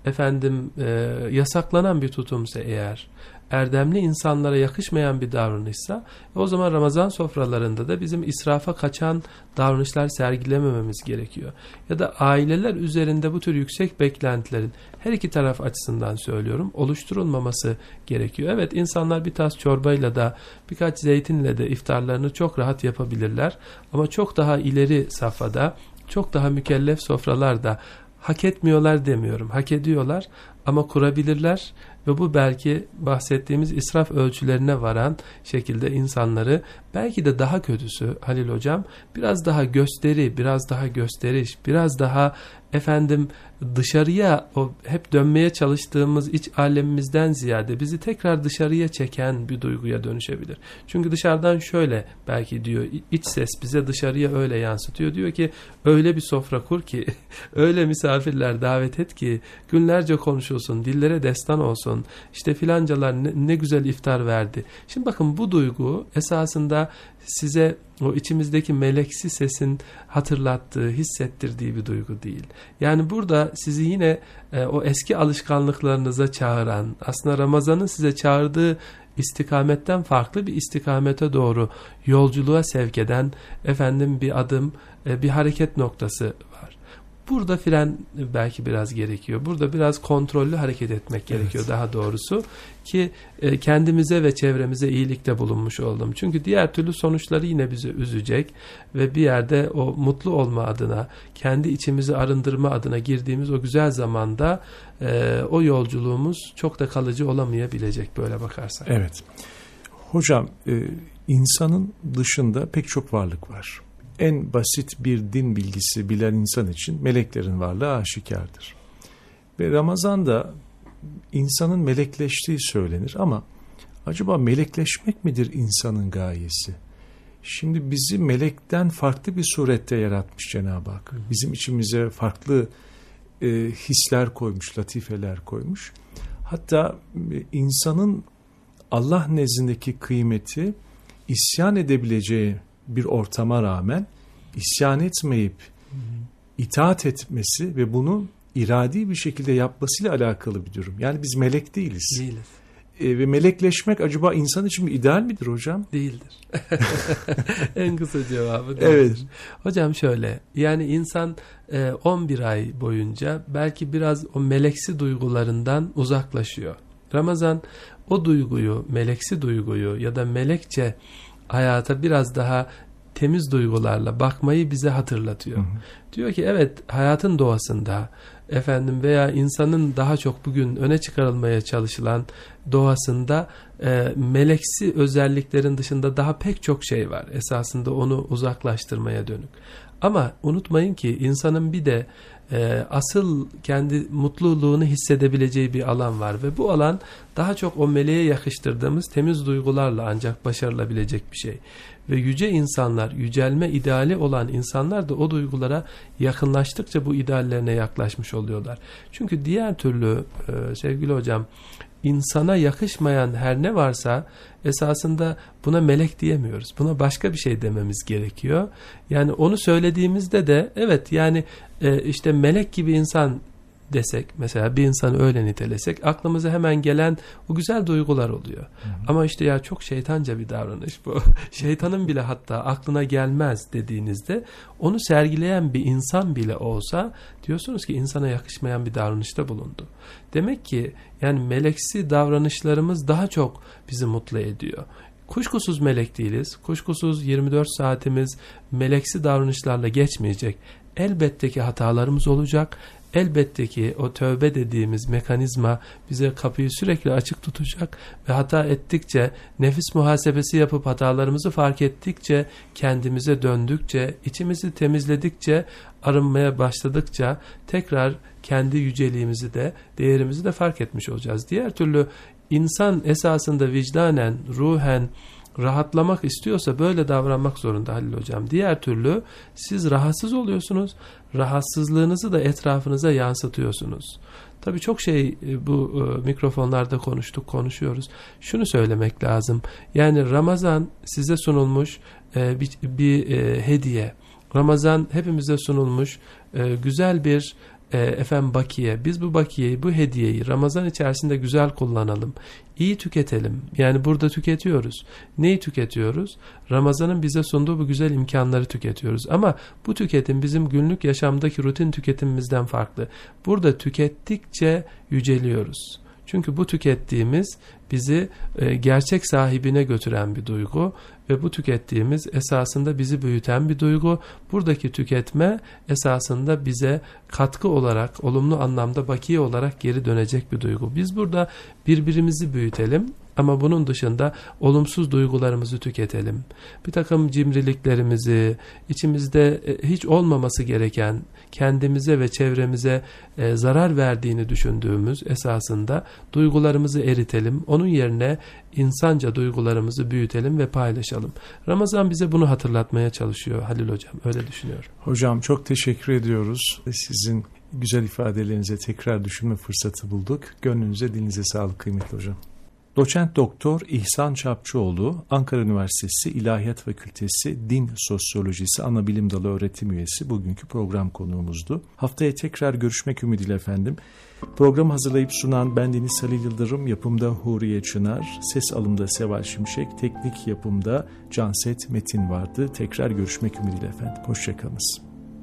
yasaklanan bir tutumsa eğer, erdemli insanlara yakışmayan bir davranışsa, o zaman Ramazan sofralarında da bizim israfa kaçan davranışlar sergilemememiz gerekiyor. Ya da aileler üzerinde bu tür yüksek beklentilerin her iki taraf açısından söylüyorum oluşturulmaması gerekiyor. Evet, insanlar bir tas çorbayla da birkaç zeytinle de iftarlarını çok rahat yapabilirler. Ama çok daha ileri safhada, çok daha mükellef sofralarda hak etmiyorlar demiyorum. Hak ediyorlar ama kurabilirler ve bu belki bahsettiğimiz israf ölçülerine varan şekilde insanları, belki de daha kötüsü Halil Hocam, biraz daha gösteri, biraz daha gösteriş, biraz daha dışarıya, o hep dönmeye çalıştığımız iç alemimizden ziyade bizi tekrar dışarıya çeken bir duyguya dönüşebilir. Çünkü dışarıdan şöyle belki diyor, iç ses bize dışarıya öyle yansıtıyor. Diyor ki öyle bir sofra kur ki, öyle misafirler davet et ki günlerce konuşulsun, dillere destan olsun. İşte filancalar ne güzel iftar verdi. Şimdi bakın, bu duygu esasında size o içimizdeki meleksi sesin hatırlattığı, hissettirdiği bir duygu değil. Yani burada sizi yine o eski alışkanlıklarınıza çağıran, aslında Ramazan'ın size çağırdığı istikametten farklı bir istikamete doğru yolculuğa sevk eden bir adım, bir hareket noktası var. Burada fren belki biraz gerekiyor. Burada biraz kontrollü hareket etmek gerekiyor daha doğrusu ki kendimize ve çevremize iyilikte bulunmuş oldum. Çünkü diğer türlü sonuçları yine bizi üzecek ve bir yerde o mutlu olma adına, kendi içimizi arındırma adına girdiğimiz o güzel zamanda o yolculuğumuz çok da kalıcı olamayabilecek böyle bakarsak. Evet. Hocam, insanın dışında pek çok varlık var. En basit bir din bilgisi bilen insan için meleklerin varlığı aşikardır. Ve Ramazan'da insanın melekleştiği söylenir ama acaba melekleşmek midir insanın gayesi? Şimdi bizi melekten farklı bir surette yaratmış Cenab-ı Hak. Bizim içimize farklı hisler koymuş, latifeler koymuş. Hatta insanın Allah nezdindeki kıymeti isyan edebileceği bir ortama rağmen isyan etmeyip itaat etmesi ve bunu iradi bir şekilde yapmasıyla alakalı bir durum. Yani biz melek değiliz. Ve melekleşmek acaba insan için bir ideal midir hocam? Değildir. En kısa cevabı değildir. Evet. Hocam şöyle, yani insan 11 ay boyunca belki biraz o meleksi duygularından uzaklaşıyor. Ramazan o duyguyu, meleksi duyguyu ya da melekçe hayata biraz daha temiz duygularla bakmayı bize hatırlatıyor. Diyor ki evet, hayatın doğasında veya insanın daha çok bugün öne çıkarılmaya çalışılan doğasında meleksi özelliklerin dışında daha pek çok şey var. Esasında onu uzaklaştırmaya dönük. Ama unutmayın ki insanın bir de asıl kendi mutluluğunu hissedebileceği bir alan var ve bu alan daha çok o meleğe yakıştırdığımız temiz duygularla ancak başarılabilecek bir şey. Ve yüce insanlar, yücelme ideali olan insanlar da o duygulara yakınlaştıkça bu ideallerine yaklaşmış oluyorlar. Çünkü diğer türlü sevgili hocam, insana yakışmayan her ne varsa esasında buna melek diyemiyoruz. Buna başka bir şey dememiz gerekiyor. Yani onu söylediğimizde de evet yani işte melek gibi insan desek, mesela bir insanı öyle nitelesek aklımıza hemen gelen o güzel duygular oluyor. Hı hı. Ama işte ya çok şeytanca bir davranış bu. Şeytanın bile hatta aklına gelmez dediğinizde onu sergileyen bir insan bile olsa diyorsunuz ki insana yakışmayan bir davranışta bulundu. Demek ki yani meleksi davranışlarımız daha çok bizi mutlu ediyor. Kuşkusuz melek değiliz. Kuşkusuz 24 saatimiz meleksi davranışlarla geçmeyecek. Elbette ki hatalarımız olacak. Elbette ki o tövbe dediğimiz mekanizma bize kapıyı sürekli açık tutacak ve hata ettikçe, nefis muhasebesi yapıp hatalarımızı fark ettikçe, kendimize döndükçe, içimizi temizledikçe, arınmaya başladıkça tekrar kendi yüceliğimizi de, değerimizi de fark etmiş olacağız. Diğer türlü insan esasında vicdanen, ruhen rahatlamak istiyorsa böyle davranmak zorunda Halil Hocam. Diğer türlü siz rahatsız oluyorsunuz. Rahatsızlığınızı da etrafınıza yansıtıyorsunuz. Tabii çok şey bu mikrofonlarda konuşuyoruz. Şunu söylemek lazım. Yani Ramazan size sunulmuş bir hediye. Ramazan hepimize sunulmuş güzel bir bakiye. Biz bu bakiyeyi, bu hediyeyi Ramazan içerisinde güzel kullanalım. İyi tüketelim. Yani burada tüketiyoruz. Neyi tüketiyoruz? Ramazan'ın bize sunduğu bu güzel imkanları tüketiyoruz. Ama bu tüketim bizim günlük yaşamdaki rutin tüketimimizden farklı. Burada tükettikçe yüceliyoruz. Çünkü bu tükettiğimiz bizi gerçek sahibine götüren bir duygu ve bu tükettiğimiz esasında bizi büyüten bir duygu. Buradaki tüketme esasında bize katkı olarak, olumlu anlamda bakiye olarak geri dönecek bir duygu. Biz burada birbirimizi büyütelim ama bunun dışında olumsuz duygularımızı tüketelim. Bir takım cimriliklerimizi, içimizde hiç olmaması gereken, kendimize ve çevremize zarar verdiğini düşündüğümüz esasında duygularımızı eritelim. Onun yerine insanca duygularımızı büyütelim ve paylaşalım. Ramazan bize bunu hatırlatmaya çalışıyor Halil Hocam. Öyle düşünüyorum. Hocam çok teşekkür ediyoruz. Sizin güzel ifadelerinize tekrar düşünme fırsatı bulduk. Gönlünüze, dilinize sağlık kıymetli hocam. Doçent Doktor İhsan Çapçıoğlu, Ankara Üniversitesi İlahiyat Fakültesi Din Sosyolojisi Anabilim Dalı öğretim üyesi bugünkü program konuğumuzdu. Haftaya tekrar görüşmek ümidiyle efendim. Programı hazırlayıp sunan bendeniz Halil Yıldırım, yapımda Huriye Çınar, ses alımda Seval Şimşek, teknik yapımda Canset Metin vardı. Tekrar görüşmek ümidiyle efendim. Hoşçakalınız.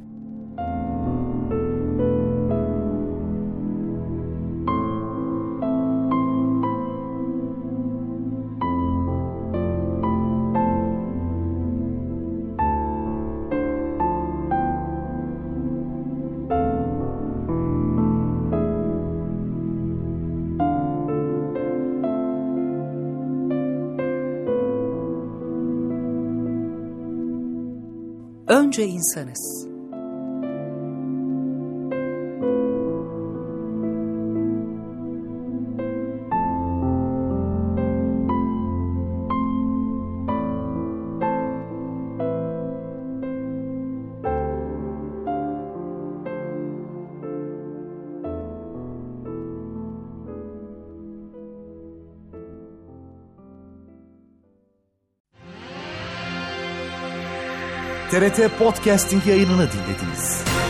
Önce insanız. TRT Podcasting yayınını dinlediniz.